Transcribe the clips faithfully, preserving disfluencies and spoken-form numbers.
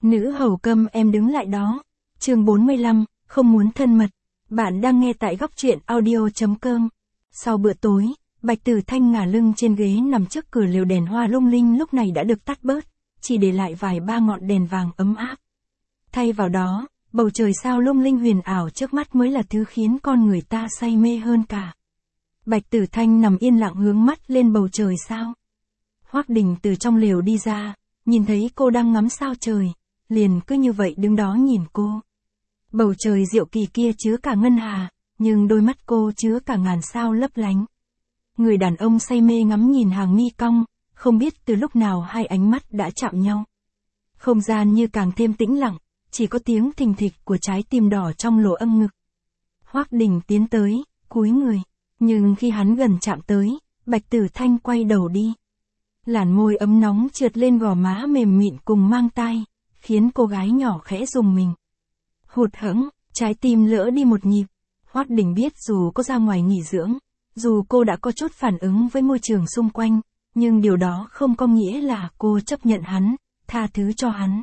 Nữ hầu câm em đứng lại đó. Chương bốn mươi lăm, không muốn thân mật. Bạn đang nghe tại góc truyện audio.com. Sau bữa tối, Bạch Tử Thanh ngả lưng trên ghế nằm trước cửa lều, đèn hoa lung linh lúc này đã được tắt bớt, chỉ để lại vài ba ngọn đèn vàng ấm áp. Thay vào đó, bầu trời sao lung linh huyền ảo trước mắt mới là thứ khiến con người ta say mê hơn cả. Bạch Tử Thanh nằm yên lặng hướng mắt lên bầu trời sao. Hoắc Đình từ trong lều đi ra, nhìn thấy cô đang ngắm sao trời, liền cứ như vậy đứng đó nhìn cô. Bầu trời diệu kỳ kia chứa cả ngân hà, nhưng đôi mắt cô chứa cả ngàn sao lấp lánh. Người đàn ông say mê ngắm nhìn hàng mi cong, không biết từ lúc nào hai ánh mắt đã chạm nhau. Không gian như càng thêm tĩnh lặng, chỉ có tiếng thình thịch của trái tim đỏ trong lỗ âm ngực. Hoắc Đình tiến tới, cúi người, nhưng khi hắn gần chạm tới, Bạch Tử Thanh quay đầu đi. Làn môi ấm nóng trượt lên gò má mềm mịn cùng mang tai, khiến cô gái nhỏ khẽ rùng mình. Hụt hẫng, trái tim lỡ đi một nhịp. Hoắc Đình biết dù có ra ngoài nghỉ dưỡng, dù cô đã có chút phản ứng với môi trường xung quanh, nhưng điều đó không có nghĩa là cô chấp nhận hắn, tha thứ cho hắn.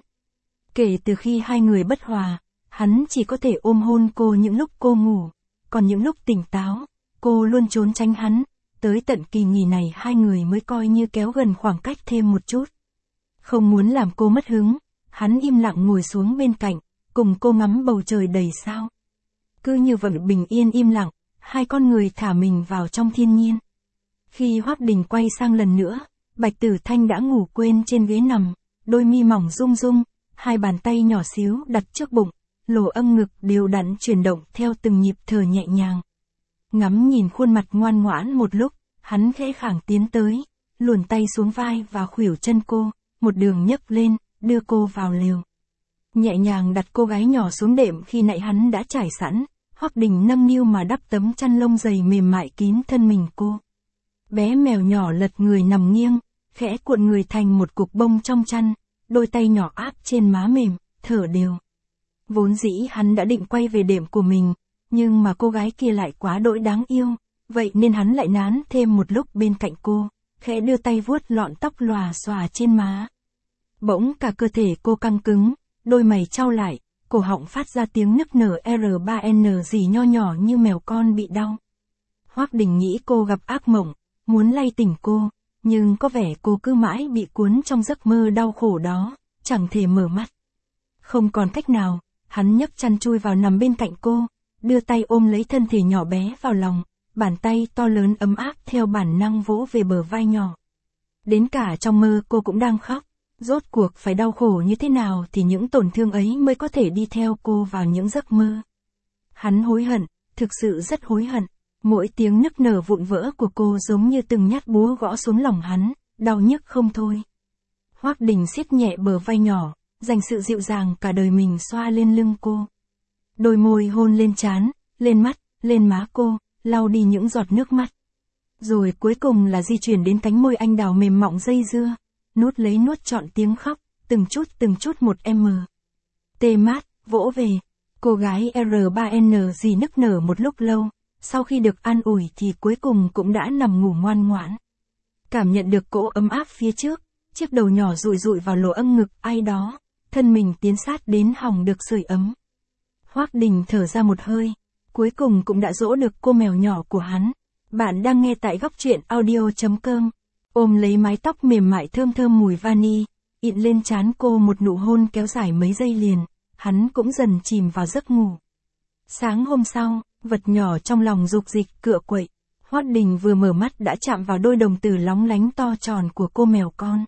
Kể từ khi hai người bất hòa, hắn chỉ có thể ôm hôn cô những lúc cô ngủ, còn những lúc tỉnh táo, cô luôn trốn tránh hắn. Tới tận kỳ nghỉ này hai người mới coi như kéo gần khoảng cách thêm một chút. Không muốn làm cô mất hứng, hắn im lặng ngồi xuống bên cạnh, cùng cô ngắm bầu trời đầy sao. Cứ như vậy bình yên im lặng, hai con người thả mình vào trong thiên nhiên. Khi Hoắc Đình quay sang lần nữa, Bạch Tử Thanh đã ngủ quên trên ghế nằm, đôi mi mỏng rung rung, hai bàn tay nhỏ xíu đặt trước bụng, lỗ âm ngực đều đặn chuyển động theo từng nhịp thở nhẹ nhàng. Ngắm nhìn khuôn mặt ngoan ngoãn một lúc, hắn khẽ khàng tiến tới, luồn tay xuống vai và khuỷu chân cô, một đường nhấc lên, đưa cô vào lều. Nhẹ nhàng đặt cô gái nhỏ xuống đệm khi nãy hắn đã trải sẵn, Hoắc Đình nâng niu mà đắp tấm chăn lông dày mềm mại kín thân mình cô. Bé mèo nhỏ lật người nằm nghiêng, khẽ cuộn người thành một cục bông trong chăn, đôi tay nhỏ áp trên má mềm, thở đều. Vốn dĩ hắn đã định quay về đệm của mình, nhưng mà cô gái kia lại quá đỗi đáng yêu, vậy nên hắn lại nán thêm một lúc bên cạnh cô, khẽ đưa tay vuốt lọn tóc lòa xòa trên má. Bỗng cả cơ thể cô căng cứng, đôi mày chau lại, cổ họng phát ra tiếng nức nở R ba N gì nho nhỏ như mèo con bị đau. Hoắc Đình nghĩ cô gặp ác mộng, muốn lay tỉnh cô, nhưng có vẻ cô cứ mãi bị cuốn trong giấc mơ đau khổ đó, chẳng thể mở mắt. Không còn cách nào, hắn nhấc chăn chui vào nằm bên cạnh cô, đưa tay ôm lấy thân thể nhỏ bé vào lòng, bàn tay to lớn ấm áp theo bản năng vỗ về bờ vai nhỏ. Đến cả trong mơ cô cũng đang khóc, rốt cuộc phải đau khổ như thế nào thì những tổn thương ấy mới có thể đi theo cô vào những giấc mơ. Hắn hối hận, thực sự rất hối hận, mỗi tiếng nức nở vụn vỡ của cô giống như từng nhát búa gõ xuống lòng hắn, đau nhức không thôi. Hoắc Đình siết nhẹ bờ vai nhỏ, dành sự dịu dàng cả đời mình xoa lên lưng cô. Đôi môi hôn lên trán, lên mắt, lên má cô, lau đi những giọt nước mắt. Rồi cuối cùng là di chuyển đến cánh môi anh đào mềm mọng dây dưa, nuốt lấy nuốt trọn tiếng khóc, từng chút từng chút một em. Tê mát, vỗ về. Cô gái R ba N gì nức nở một lúc lâu, sau khi được an ủi thì cuối cùng cũng đã nằm ngủ ngoan ngoãn. Cảm nhận được cỗ ấm áp phía trước, chiếc đầu nhỏ dụi dụi vào lỗ âm ngực ai đó, thân mình tiến sát đến hòng được sưởi ấm. Hoắc Đình thở ra một hơi, cuối cùng cũng đã dỗ được cô mèo nhỏ của hắn. Bạn đang nghe tại góc truyện audio.com. Ôm lấy mái tóc mềm mại thơm thơm mùi vani, ịn lên trán cô một nụ hôn kéo dài mấy giây liền, hắn cũng dần chìm vào giấc ngủ. Sáng hôm sau, vật nhỏ trong lòng dục dịch cựa quậy, Hoắc Đình vừa mở mắt đã chạm vào đôi đồng tử lóng lánh to tròn của cô mèo con.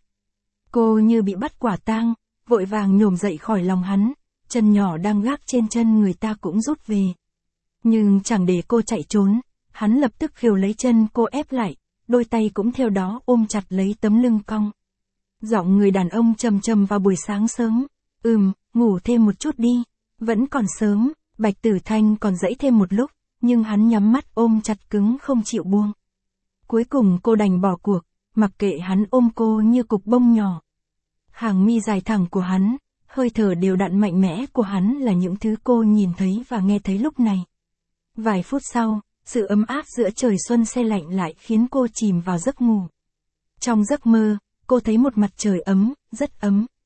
Cô như bị bắt quả tang, vội vàng nhổm dậy khỏi lòng hắn, chân nhỏ đang gác trên chân người ta cũng rút về. Nhưng chẳng để cô chạy trốn, hắn lập tức khều lấy chân cô ép lại, đôi tay cũng theo đó ôm chặt lấy tấm lưng cong. Giọng người đàn ông trầm trầm vào buổi sáng sớm, ừm, ngủ thêm một chút đi, vẫn còn sớm. Bạch Tử Thanh còn dãy thêm một lúc, nhưng hắn nhắm mắt ôm chặt cứng không chịu buông. Cuối cùng cô đành bỏ cuộc, mặc kệ hắn ôm cô như cục bông nhỏ. Hàng mi dài thẳng của hắn, hơi thở đều đặn mạnh mẽ của hắn là những thứ cô nhìn thấy và nghe thấy lúc này. Vài phút sau, sự ấm áp giữa trời xuân se lạnh lại khiến cô chìm vào giấc ngủ. Trong giấc mơ, cô thấy một mặt trời ấm, rất ấm.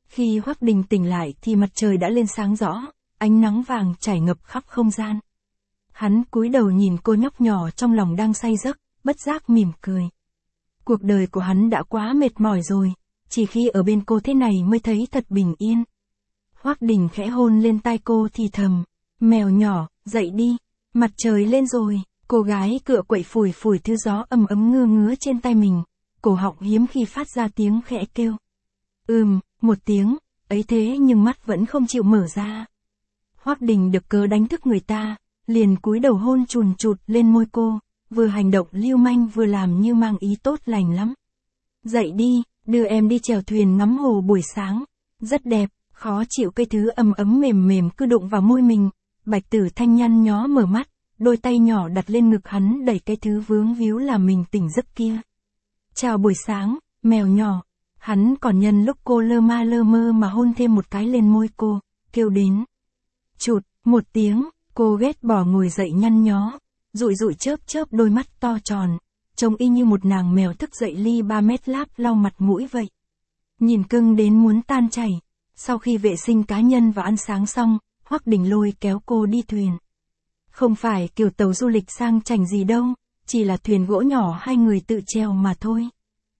Khi Hoắc Đình tỉnh lại thì mặt trời đã lên sáng rõ, ánh nắng vàng trải ngập khắp không gian. Hắn cúi đầu nhìn cô nhóc nhỏ trong lòng đang say giấc, bất giác mỉm cười. Cuộc đời của hắn đã quá mệt mỏi rồi, chỉ khi ở bên cô thế này mới thấy thật bình yên. Hoắc Đình khẽ hôn lên tai cô thì thầm, mèo nhỏ, dậy đi, mặt trời lên rồi. Cô gái cựa quậy phủi phủi thứ gió ấm ấm ngưa ngứa trên tay mình, cổ họng hiếm khi phát ra tiếng khẽ kêu. Ừm, một tiếng, ấy thế nhưng mắt vẫn không chịu mở ra. Hoắc Đình được cớ đánh thức người ta, liền cúi đầu hôn chùn chụt lên môi cô, vừa hành động lưu manh vừa làm như mang ý tốt lành lắm. Dậy đi, đưa em đi chèo thuyền ngắm hồ buổi sáng, rất đẹp. Khó chịu cái thứ ấm ấm mềm mềm cứ đụng vào môi mình, Bạch Tử Thanh nhăn nhó mở mắt, đôi tay nhỏ đặt lên ngực hắn đẩy cái thứ vướng víu làm mình tỉnh giấc kia. Chào buổi sáng, mèo nhỏ. Hắn còn nhân lúc cô lơ ma lơ mơ mà hôn thêm một cái lên môi cô, kêu đến. Chụt, một tiếng, cô ghét bỏ ngồi dậy nhăn nhó, dụi dụi chớp chớp đôi mắt to tròn, trông y như một nàng mèo thức dậy ly ba mét láp lau mặt mũi vậy. Nhìn cưng đến muốn tan chảy. Sau khi vệ sinh cá nhân và ăn sáng xong, Hoắc Đình lôi kéo cô đi thuyền. Không phải kiểu tàu du lịch sang chảnh gì đâu, chỉ là thuyền gỗ nhỏ hai người tự chèo mà thôi.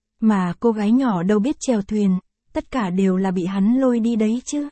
Mà cô gái nhỏ đâu biết chèo thuyền, tất cả đều là bị hắn lôi đi đấy chứ.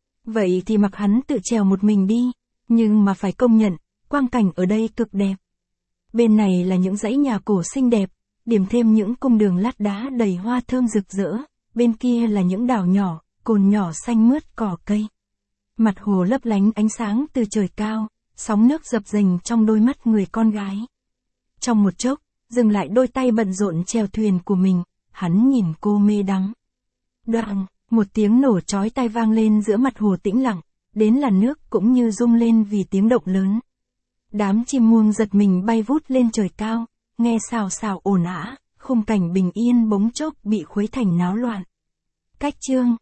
Vậy thì mặc hắn tự chèo một mình đi, nhưng mà phải công nhận, quang cảnh ở đây cực đẹp. Bên này là những dãy nhà cổ xinh đẹp, điểm thêm những cung đường lát đá đầy hoa thơm rực rỡ, bên kia là những đảo nhỏ, cồn nhỏ xanh mướt cỏ cây. Mặt hồ lấp lánh ánh sáng từ trời cao, sóng nước dập dềnh trong đôi mắt người con gái. Trong một chốc, dừng lại đôi tay bận rộn chèo thuyền của mình, hắn nhìn cô mê đắm. Đoạn, một tiếng nổ chói tai vang lên giữa mặt hồ tĩnh lặng, đến làn nước cũng như rung lên vì tiếng động lớn. Đám chim muông giật mình bay vút lên trời cao, nghe xào xào ồn ào, khung cảnh bình yên bỗng chốc bị khuấy thành náo loạn. Cách chương